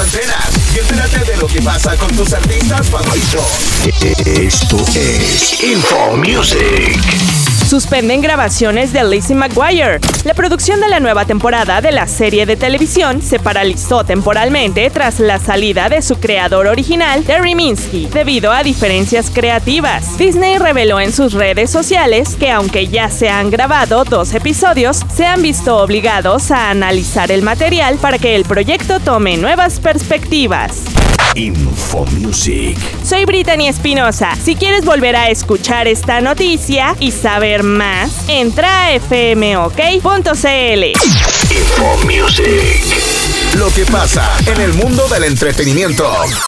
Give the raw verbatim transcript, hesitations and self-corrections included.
antenas y entérate de lo que pasa con tus artistas favoritos. Esto es Info Music. Suspenden grabaciones de Lizzie McGuire. La producción de la nueva temporada de la serie de televisión se paralizó temporalmente tras la salida de su creador original, Terry Minsky, debido a diferencias creativas. Disney reveló en sus redes sociales que aunque ya se han grabado dos episodios, se han visto obligados a analizar el material para que el proyecto tome nuevas perspectivas. Info Music. Soy Brittany Espinosa. Si quieres volver a escuchar esta noticia y saber más, entra a f m o k punto c l. Info Music. Lo que pasa en el mundo del entretenimiento.